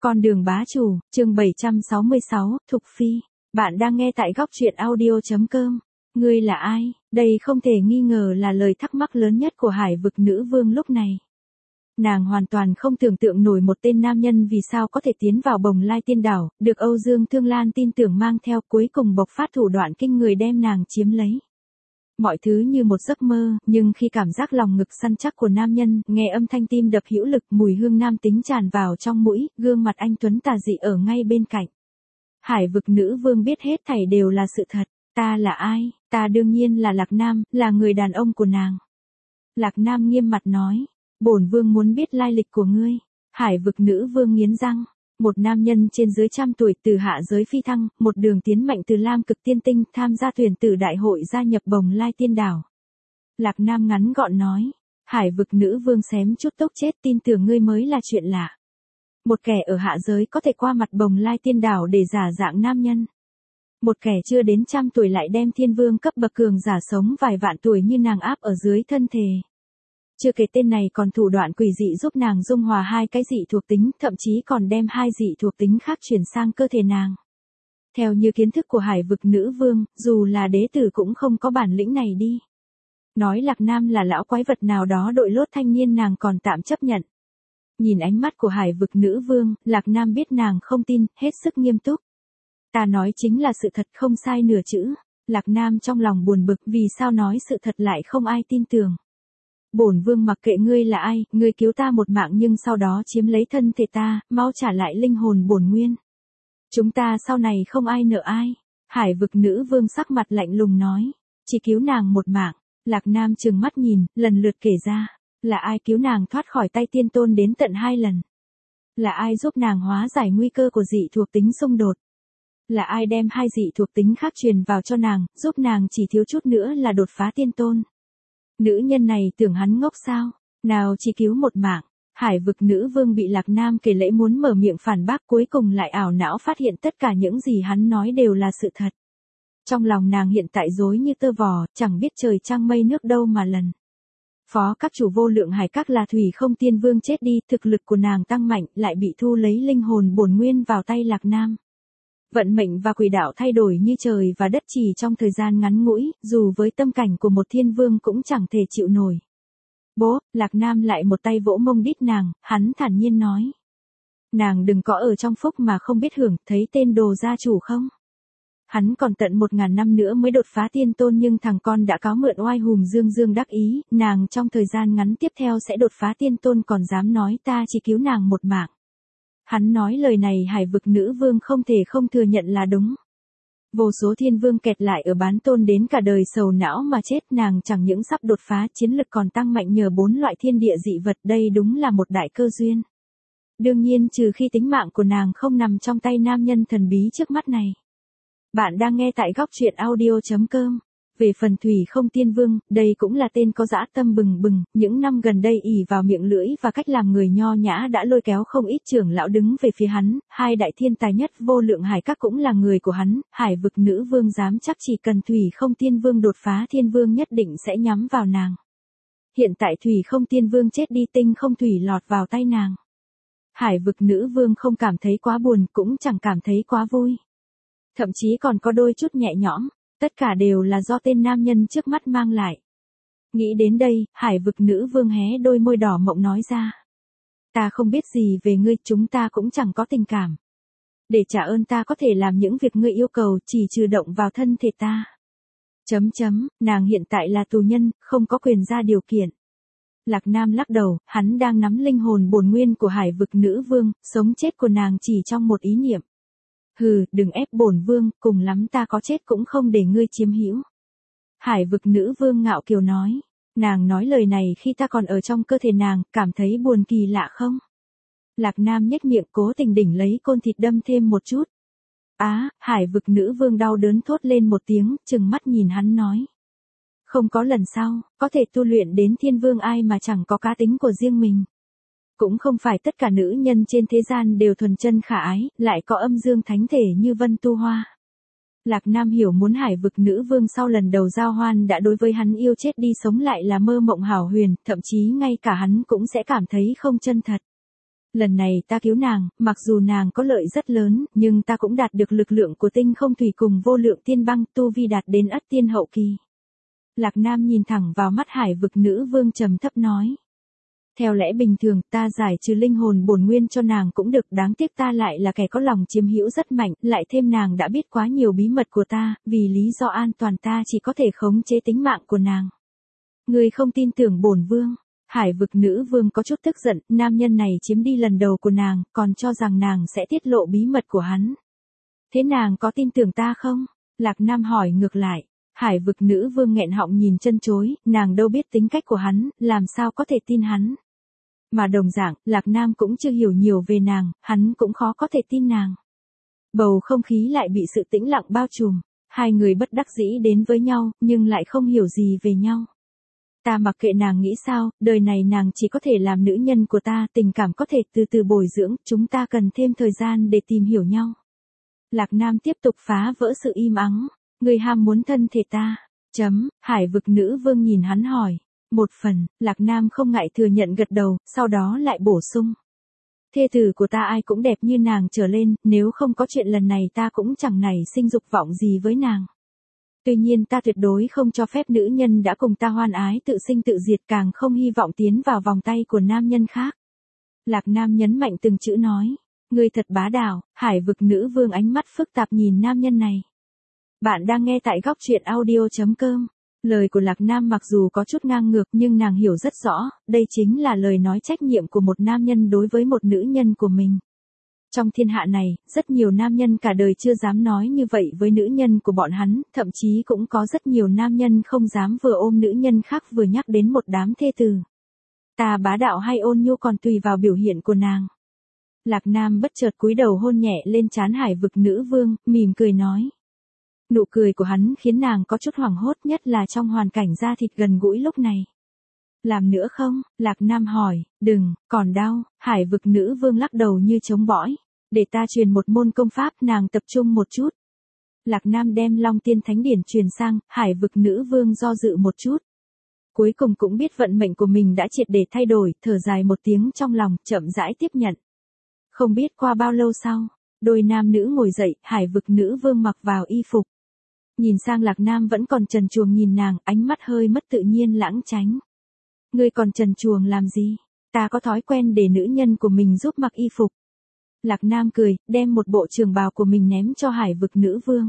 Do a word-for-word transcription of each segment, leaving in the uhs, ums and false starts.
Con đường bá chủ, chương bảy trăm sáu mươi sáu, Thục Phi. Bạn đang nghe tại góc truyện audio chấm com. Ngươi là ai? Đây không thể nghi ngờ là lời thắc mắc lớn nhất của Hải vực nữ vương lúc này. Nàng hoàn toàn không tưởng tượng nổi một tên nam nhân vì sao có thể tiến vào Bồng Lai Tiên Đảo, được Âu Dương Thương Lan tin tưởng mang theo, cuối cùng bộc phát thủ đoạn kinh người đem nàng chiếm lấy. Mọi thứ như một giấc mơ, nhưng khi cảm giác lòng ngực săn chắc của nam nhân, nghe âm thanh tim đập hữu lực, mùi hương nam tính tràn vào trong mũi, gương mặt anh tuấn tà dị ở ngay bên cạnh. Hải vực nữ vương biết hết thảy đều là sự thật. Ta là ai? Ta đương nhiên là Lạc Nam, là người đàn ông của nàng. Lạc Nam nghiêm mặt nói, bổn vương muốn biết lai lịch của ngươi. Hải vực nữ vương nghiến răng. Một nam nhân trên dưới trăm tuổi từ hạ giới phi thăng, một đường tiến mạnh từ Lam Cực Tiên Tinh, tham gia tuyển tử đại hội gia nhập Bồng Lai Tiên Đảo. Lạc Nam ngắn gọn nói, Hải vực nữ vương xém chút tốc chết, tin tưởng ngươi mới là chuyện lạ. Một kẻ ở hạ giới có thể qua mặt Bồng Lai Tiên Đảo để giả dạng nam nhân. Một kẻ chưa đến trăm tuổi lại đem thiên vương cấp bậc cường giả sống vài vạn tuổi như nàng áp ở dưới thân thể. Chưa kể tên này còn thủ đoạn quỷ dị giúp nàng dung hòa hai cái dị thuộc tính, thậm chí còn đem hai dị thuộc tính khác chuyển sang cơ thể nàng. Theo như kiến thức của Hải vực nữ vương, dù là đế tử cũng không có bản lĩnh này đi. Nói Lạc Nam là lão quái vật nào đó đội lốt thanh niên nàng còn tạm chấp nhận. Nhìn ánh mắt của Hải vực nữ vương, Lạc Nam biết nàng không tin, hết sức nghiêm túc. Ta nói chính là sự thật, không sai nửa chữ. Lạc Nam trong lòng buồn bực, vì sao nói sự thật lại không ai tin tưởng. Bổn vương mặc kệ ngươi là ai, ngươi cứu ta một mạng nhưng sau đó chiếm lấy thân thể ta, mau trả lại linh hồn bổn nguyên. Chúng ta sau này không ai nợ ai. Hải vực nữ vương sắc mặt lạnh lùng nói, chỉ cứu nàng một mạng. Lạc Nam trừng mắt nhìn, lần lượt kể ra, là ai cứu nàng thoát khỏi tay tiên tôn đến tận hai lần. Là ai giúp nàng hóa giải nguy cơ của dị thuộc tính xung đột. Là ai đem hai dị thuộc tính khác truyền vào cho nàng, giúp nàng chỉ thiếu chút nữa là đột phá tiên tôn. Nữ nhân này tưởng hắn ngốc sao? Nào chỉ cứu một mạng. Hải vực nữ vương bị Lạc Nam kể lễ muốn mở miệng phản bác, cuối cùng lại ảo não phát hiện tất cả những gì hắn nói đều là sự thật. Trong lòng nàng hiện tại rối như tơ vò, chẳng biết trời trăng mây nước đâu mà lần. Phó các chủ vô lượng hải các là thủy không tiên vương chết đi, thực lực của nàng tăng mạnh, lại bị thu lấy linh hồn bổn nguyên vào tay Lạc Nam. Vận mệnh và quỷ đạo thay đổi như trời và đất chỉ trong thời gian ngắn ngủi, dù với tâm cảnh của một thiên vương cũng chẳng thể chịu nổi. Bố, Lạc Nam lại một tay vỗ mông đít nàng, hắn thản nhiên nói. Nàng đừng có ở trong phúc mà không biết hưởng, thấy tên đồ gia chủ không? Hắn còn tận một ngàn năm nữa mới đột phá tiên tôn nhưng thằng con đã cáo mượn oai hùng dương dương đắc ý, nàng trong thời gian ngắn tiếp theo sẽ đột phá tiên tôn còn dám nói ta chỉ cứu nàng một mạng. Hắn nói lời này Hải vực nữ vương không thể không thừa nhận là đúng. Vô số thiên vương kẹt lại ở bán tôn đến cả đời sầu não mà chết, nàng chẳng những sắp đột phá chiến lực còn tăng mạnh nhờ bốn loại thiên địa dị vật, đây đúng là một đại cơ duyên. Đương nhiên trừ khi tính mạng của nàng không nằm trong tay nam nhân thần bí trước mắt này. Bạn đang nghe tại góc truyện audio chấm com. Về phần thủy không tiên vương, đây cũng là tên có dã tâm bừng bừng, những năm gần đây ỷ vào miệng lưỡi và cách làm người nho nhã đã lôi kéo không ít trưởng lão đứng về phía hắn, hai đại thiên tài nhất vô lượng hải các cũng là người của hắn, Hải vực nữ vương dám chắc chỉ cần thủy không tiên vương đột phá thiên vương nhất định sẽ nhắm vào nàng. Hiện tại thủy không tiên vương chết đi, tinh không thủy lọt vào tay nàng. Hải vực nữ vương không cảm thấy quá buồn, cũng chẳng cảm thấy quá vui. Thậm chí còn có đôi chút nhẹ nhõm. Tất cả đều là do tên nam nhân trước mắt mang lại. Nghĩ đến đây, Hải vực nữ vương hé đôi môi đỏ mộng nói ra. Ta không biết gì về ngươi, chúng ta cũng chẳng có tình cảm. Để trả ơn ta có thể làm những việc ngươi yêu cầu, chỉ trừ động vào thân thể ta. Chấm chấm, nàng hiện tại là tù nhân, không có quyền ra điều kiện. Lạc Nam lắc đầu, hắn đang nắm linh hồn bổn nguyên của Hải vực nữ vương, sống chết của nàng chỉ trong một ý niệm. Hừ, đừng ép bổn vương, cùng lắm ta có chết cũng không để ngươi chiếm hữu. Hải vực nữ vương ngạo kiều nói, nàng nói lời này khi ta còn ở trong cơ thể nàng, cảm thấy buồn kỳ lạ không? Lạc Nam nhếch miệng cố tình đỉnh lấy côn thịt đâm thêm một chút. Á, Hải vực nữ vương đau đớn thốt lên một tiếng, trừng mắt nhìn hắn nói. Không có lần sau, có thể tu luyện đến thiên vương ai mà chẳng có cá tính của riêng mình. Cũng không phải tất cả nữ nhân trên thế gian đều thuần chân khả ái, lại có âm dương thánh thể như Vân Tu Hoa. Lạc Nam hiểu muốn Hải vực nữ vương sau lần đầu giao hoan đã đối với hắn yêu chết đi sống lại là mơ mộng hảo huyền, thậm chí ngay cả hắn cũng sẽ cảm thấy không chân thật. Lần này ta cứu nàng, mặc dù nàng có lợi rất lớn, nhưng ta cũng đạt được lực lượng của tinh không thủy cùng vô lượng tiên băng, tu vi đạt đến ất tiên hậu kỳ. Lạc Nam nhìn thẳng vào mắt Hải vực nữ vương trầm thấp nói. Theo lẽ bình thường ta giải trừ linh hồn bổn nguyên cho nàng cũng được, đáng tiếc ta lại là kẻ có lòng chiếm hữu rất mạnh, lại thêm nàng đã biết quá nhiều bí mật của ta, vì lý do an toàn ta chỉ có thể khống chế tính mạng của nàng. Ngươi không tin tưởng bổn vương. Hải vực nữ vương có chút tức giận, nam nhân này chiếm đi lần đầu của nàng, còn cho rằng nàng sẽ tiết lộ bí mật của hắn. Thế nàng có tin tưởng ta không? Lạc Nam hỏi ngược lại. Hải vực nữ vương nghẹn họng nhìn chân chối, nàng đâu biết tính cách của hắn, làm sao có thể tin hắn. Mà đồng dạng, Lạc Nam cũng chưa hiểu nhiều về nàng, hắn cũng khó có thể tin nàng. Bầu không khí lại bị sự tĩnh lặng bao trùm, hai người bất đắc dĩ đến với nhau, nhưng lại không hiểu gì về nhau. Ta mặc kệ nàng nghĩ sao, đời này nàng chỉ có thể làm nữ nhân của ta, tình cảm có thể từ từ bồi dưỡng, chúng ta cần thêm thời gian để tìm hiểu nhau. Lạc Nam tiếp tục phá vỡ sự im ắng. Người ham muốn thân thể ta. Chấm, Hải vực nữ vương nhìn hắn hỏi. Một phần, Lạc Nam không ngại thừa nhận gật đầu, sau đó lại bổ sung. Thê tử của ta ai cũng đẹp như nàng trở lên, nếu không có chuyện lần này ta cũng chẳng nảy sinh dục vọng gì với nàng. Tuy nhiên ta tuyệt đối không cho phép nữ nhân đã cùng ta hoan ái tự sinh tự diệt, càng không hy vọng tiến vào vòng tay của nam nhân khác. Lạc Nam nhấn mạnh từng chữ nói. Ngươi thật bá đạo. Hải vực nữ vương ánh mắt phức tạp nhìn nam nhân này. Bạn đang nghe tại góc truyện audio chấm com. Lời của Lạc Nam mặc dù có chút ngang ngược nhưng nàng hiểu rất rõ, đây chính là lời nói trách nhiệm của một nam nhân đối với một nữ nhân của mình. Trong thiên hạ này, rất nhiều nam nhân cả đời chưa dám nói như vậy với nữ nhân của bọn hắn, thậm chí cũng có rất nhiều nam nhân không dám vừa ôm nữ nhân khác vừa nhắc đến một đám thê tử. Ta bá đạo hay ôn nhu còn tùy vào biểu hiện của nàng. Lạc Nam bất chợt cúi đầu hôn nhẹ lên trán Hải vực nữ vương, mỉm cười nói. Nụ cười của hắn khiến nàng có chút hoảng hốt, nhất là trong hoàn cảnh da thịt gần gũi lúc này. Làm nữa không? Lạc Nam hỏi. Đừng, còn đau. Hải vực nữ vương lắc đầu như chống bõi. Để ta truyền một môn công pháp, nàng tập trung một chút. Lạc Nam đem Long Tiên Thánh Điển truyền sang, Hải vực nữ vương do dự một chút. Cuối cùng cũng biết vận mệnh của mình đã triệt để thay đổi, thở dài một tiếng trong lòng, chậm rãi tiếp nhận. Không biết qua bao lâu sau, đôi nam nữ ngồi dậy, Hải vực nữ vương mặc vào y phục. Nhìn sang Lạc Nam vẫn còn trần truồng nhìn nàng, ánh mắt hơi mất tự nhiên lãng tránh. Ngươi còn trần truồng làm gì? Ta có thói quen để nữ nhân của mình giúp mặc y phục. Lạc Nam cười, đem một bộ trường bào của mình ném cho Hải vực nữ vương.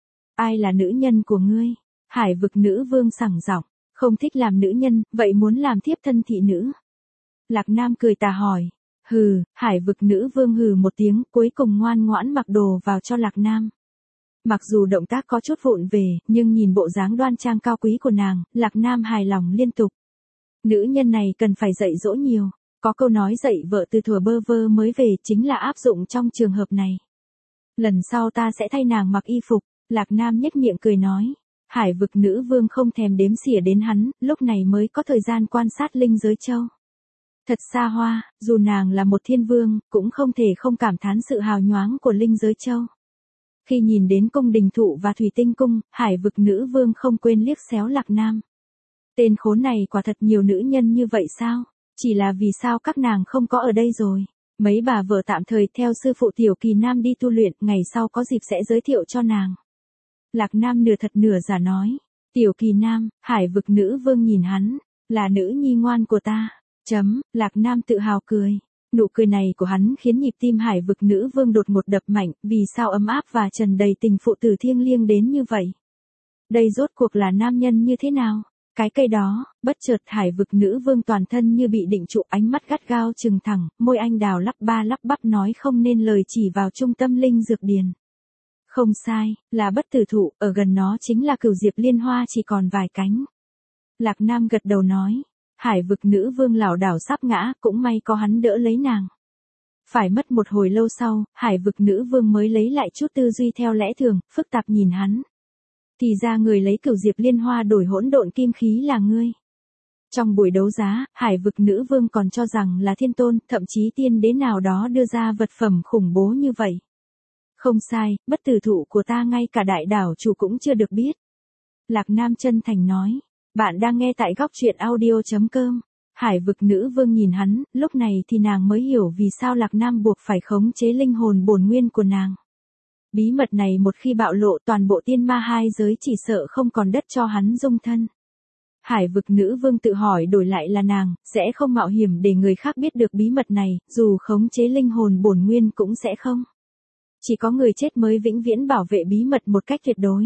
Ai là nữ nhân của ngươi? Hải vực nữ vương sẳng giọng, không thích làm nữ nhân, vậy muốn làm thiếp thân thị nữ. Lạc Nam cười tà hỏi. Hừ, Hải vực nữ vương hừ một tiếng, cuối cùng ngoan ngoãn mặc đồ vào cho Lạc Nam. Mặc dù động tác có chút vụng về, nhưng nhìn bộ dáng đoan trang cao quý của nàng, Lạc Nam hài lòng liên tục. Nữ nhân này cần phải dạy dỗ nhiều. Có câu nói dạy vợ từ thuở bơ vơ mới về chính là áp dụng trong trường hợp này. Lần sau ta sẽ thay nàng mặc y phục. Lạc Nam nhếch miệng cười nói. Hải vực nữ vương không thèm đếm xỉa đến hắn, lúc này mới có thời gian quan sát linh giới châu. Thật xa hoa, dù nàng là một thiên vương, cũng không thể không cảm thán sự hào nhoáng của linh giới châu. Khi nhìn đến cung đình thụ và thủy tinh cung, Hải vực nữ vương không quên liếc xéo Lạc Nam. Tên khốn này quả thật nhiều nữ nhân như vậy sao? Chỉ là vì sao các nàng không có ở đây rồi? Mấy bà vợ tạm thời theo sư phụ Tiểu Kỳ Nam đi tu luyện, ngày sau có dịp sẽ giới thiệu cho nàng. Lạc Nam nửa thật nửa giả nói. Tiểu Kỳ Nam, Hải vực nữ vương nhìn hắn, là nữ nhi ngoan của ta. Chấm, Lạc Nam tự hào cười. Nụ cười này của hắn khiến nhịp tim Hải vực nữ vương đột ngột đập mạnh, vì sao ấm áp và tràn đầy tình phụ tử thiêng liêng đến như vậy? Đây rốt cuộc là nam nhân như thế nào? Cái cây đó, bất chợt Hải vực nữ vương toàn thân như bị định trụ, ánh mắt gắt gao trừng thẳng, môi anh đào lắp ba lắp bắp nói không nên lời chỉ vào trung tâm linh dược điền. Không sai, là bất tử thụ, ở gần nó chính là cửu diệp liên hoa chỉ còn vài cánh. Lạc Nam gật đầu nói. Hải vực nữ vương lảo đảo sắp ngã, cũng may có hắn đỡ lấy nàng. Phải mất một hồi lâu sau, Hải vực nữ vương mới lấy lại chút tư duy theo lẽ thường, phức tạp nhìn hắn. Thì ra người lấy cửu diệp liên hoa đổi hỗn độn kim khí là ngươi. Trong buổi đấu giá, Hải vực nữ vương còn cho rằng là thiên tôn, thậm chí tiên đế nào đó đưa ra vật phẩm khủng bố như vậy. Không sai, bất tử thụ của ta ngay cả đại đảo chủ cũng chưa được biết. Lạc Nam chân thành nói. Bạn đang nghe tại góc truyện audio chấm com. Hải vực nữ vương nhìn hắn, lúc này thì nàng mới hiểu vì sao Lạc Nam buộc phải khống chế linh hồn bổn nguyên của nàng. Bí mật này một khi bạo lộ toàn bộ tiên ma hai giới chỉ sợ không còn đất cho hắn dung thân. Hải vực nữ vương tự hỏi đổi lại là nàng, sẽ không mạo hiểm để người khác biết được bí mật này, dù khống chế linh hồn bổn nguyên cũng sẽ không. Chỉ có người chết mới vĩnh viễn bảo vệ bí mật một cách tuyệt đối.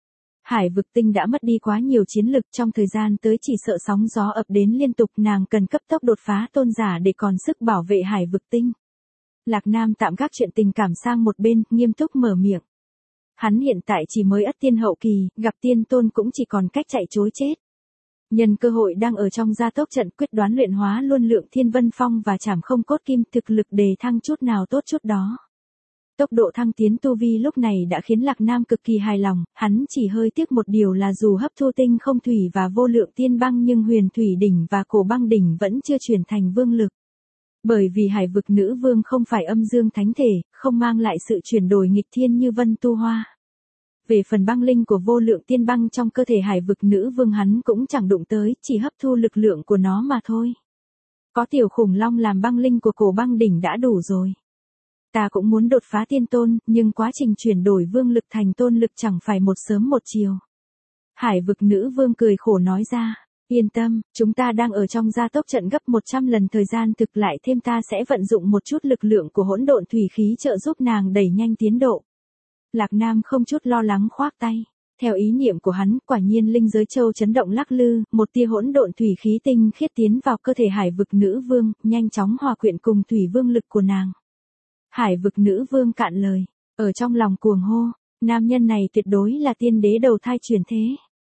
Hải vực tinh đã mất đi quá nhiều chiến lực trong thời gian tới chỉ sợ sóng gió ập đến liên tục, nàng cần cấp tốc đột phá tôn giả để còn sức bảo vệ hải vực tinh. Lạc Nam tạm gác chuyện tình cảm sang một bên, nghiêm túc mở miệng. Hắn hiện tại chỉ mới ất tiên hậu kỳ, gặp tiên tôn cũng chỉ còn cách chạy trối chết. Nhân cơ hội đang ở trong gia tốc trận quyết đoán luyện hóa luôn lượng thiên vân phong và chảm không cốt kim, thực lực đề thăng chút nào tốt chút đó. Tốc độ thăng tiến tu vi lúc này đã khiến Lạc Nam cực kỳ hài lòng, hắn chỉ hơi tiếc một điều là dù hấp thu tinh không thủy và vô lượng tiên băng nhưng huyền thủy đỉnh và cổ băng đỉnh vẫn chưa chuyển thành vương lực. Bởi vì hải vực nữ vương không phải âm dương thánh thể, không mang lại sự chuyển đổi nghịch thiên như vân tu hoa. Về phần băng linh của vô lượng tiên băng trong cơ thể hải vực nữ vương hắn cũng chẳng đụng tới, chỉ hấp thu lực lượng của nó mà thôi. Có tiểu khủng long làm băng linh của cổ băng đỉnh đã đủ rồi. Ta cũng muốn đột phá tiên tôn, nhưng quá trình chuyển đổi vương lực thành tôn lực chẳng phải một sớm một chiều. Hải vực nữ vương cười khổ nói ra, yên tâm, chúng ta đang ở trong gia tốc trận gấp một trăm lần thời gian thực lại thêm ta sẽ vận dụng một chút lực lượng của hỗn độn thủy khí trợ giúp nàng đẩy nhanh tiến độ. Lạc Nam không chút lo lắng khoác tay. Theo ý niệm của hắn, quả nhiên linh giới châu chấn động lắc lư, một tia hỗn độn thủy khí tinh khiết tiến vào cơ thể hải vực nữ vương, nhanh chóng hòa quyện cùng thủy vương lực của nàng. Hải vực nữ vương cạn lời, ở trong lòng cuồng hô, nam nhân này tuyệt đối là tiên đế đầu thai chuyển thế.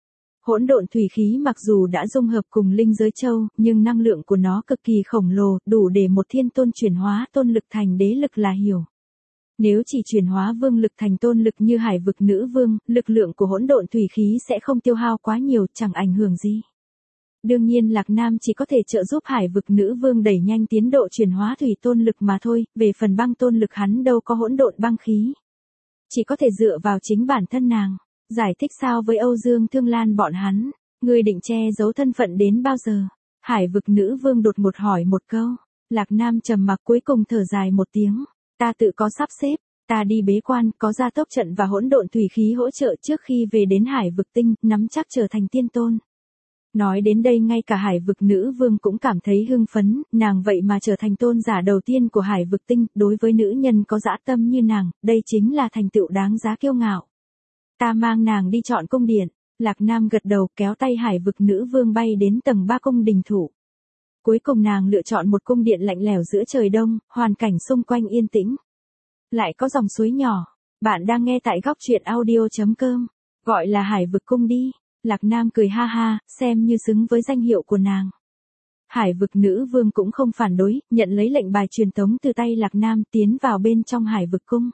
Hỗn độn thủy khí mặc dù đã dung hợp cùng linh giới châu, nhưng năng lượng của nó cực kỳ khổng lồ, đủ để một thiên tôn chuyển hóa tôn lực thành đế lực là hiểu. Nếu chỉ chuyển hóa vương lực thành tôn lực như hải vực nữ vương, lực lượng của hỗn độn thủy khí sẽ không tiêu hao quá nhiều, chẳng ảnh hưởng gì. Đương nhiên Lạc Nam chỉ có thể trợ giúp hải vực nữ vương đẩy nhanh tiến độ chuyển hóa thủy tôn lực mà thôi, về phần băng tôn lực hắn đâu có hỗn độn băng khí. Chỉ có thể dựa vào chính bản thân nàng. Giải thích sao với Âu Dương Thương Lan bọn hắn, người định che giấu thân phận đến bao giờ? Hải vực nữ vương đột một hỏi một câu, Lạc Nam trầm mặc cuối cùng thở dài một tiếng, ta tự có sắp xếp, ta đi bế quan, có gia tốc trận và hỗn độn thủy khí hỗ trợ trước khi về đến hải vực tinh, nắm chắc trở thành tiên tôn. Nói đến đây ngay cả hải vực nữ vương cũng cảm thấy hưng phấn, nàng vậy mà trở thành tôn giả đầu tiên của hải vực tinh, đối với nữ nhân có dã tâm như nàng, đây chính là thành tựu đáng giá kiêu ngạo. Ta mang nàng đi chọn cung điện, Lạc Nam gật đầu kéo tay hải vực nữ vương bay đến tầng ba cung đình thủ. Cuối cùng nàng lựa chọn một cung điện lạnh lẽo giữa trời đông, hoàn cảnh xung quanh yên tĩnh. Lại có dòng suối nhỏ, bạn đang nghe tại góc truyện audio chấm com, gọi là hải vực cung đi. Lạc Nam cười ha ha, xem như xứng với danh hiệu của nàng. Hải vực nữ vương cũng không phản đối, nhận lấy lệnh bài truyền tống từ tay Lạc Nam tiến vào bên trong hải vực cung.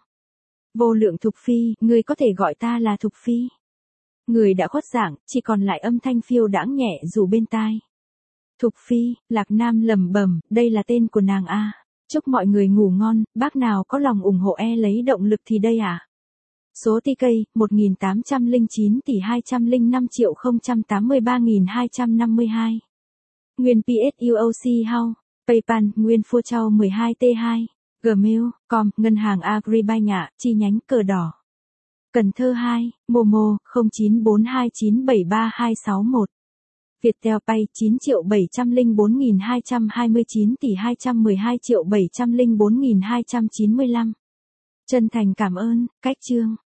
Vô lượng Thục Phi, ngươi có thể gọi ta là Thục Phi. Người đã khuất dạng, chỉ còn lại âm thanh phiêu đãng nhẹ dù bên tai. Thục Phi, Lạc Nam lẩm bẩm, đây là tên của nàng a. À. Chúc mọi người ngủ ngon, bác nào có lòng ủng hộ e lấy động lực thì đây à. Số tê ca, một nghìn tám trăm lẻ chín tỷ hai trăm lẻ năm triệu không trăm tám mươi ba nghìn hai trăm năm mươi hai. Nguyên pê ét u o xê House, PayPal, Nguyên Phua Châu mười hai T hai, Gmail, com, Ngân hàng Agribank ạ, chi nhánh Cờ Đỏ. Cần Thơ hai, Momo, không chín bốn hai chín bảy ba hai sáu một. Viettel Pay chín triệu bảy trăm lẻ bốn nghìn hai trăm hai mươi chín tỷ hai trăm mười hai triệu bảy trăm lẻ bốn nghìn hai trăm chín mươi lăm. Chân thành cảm ơn, cách chương.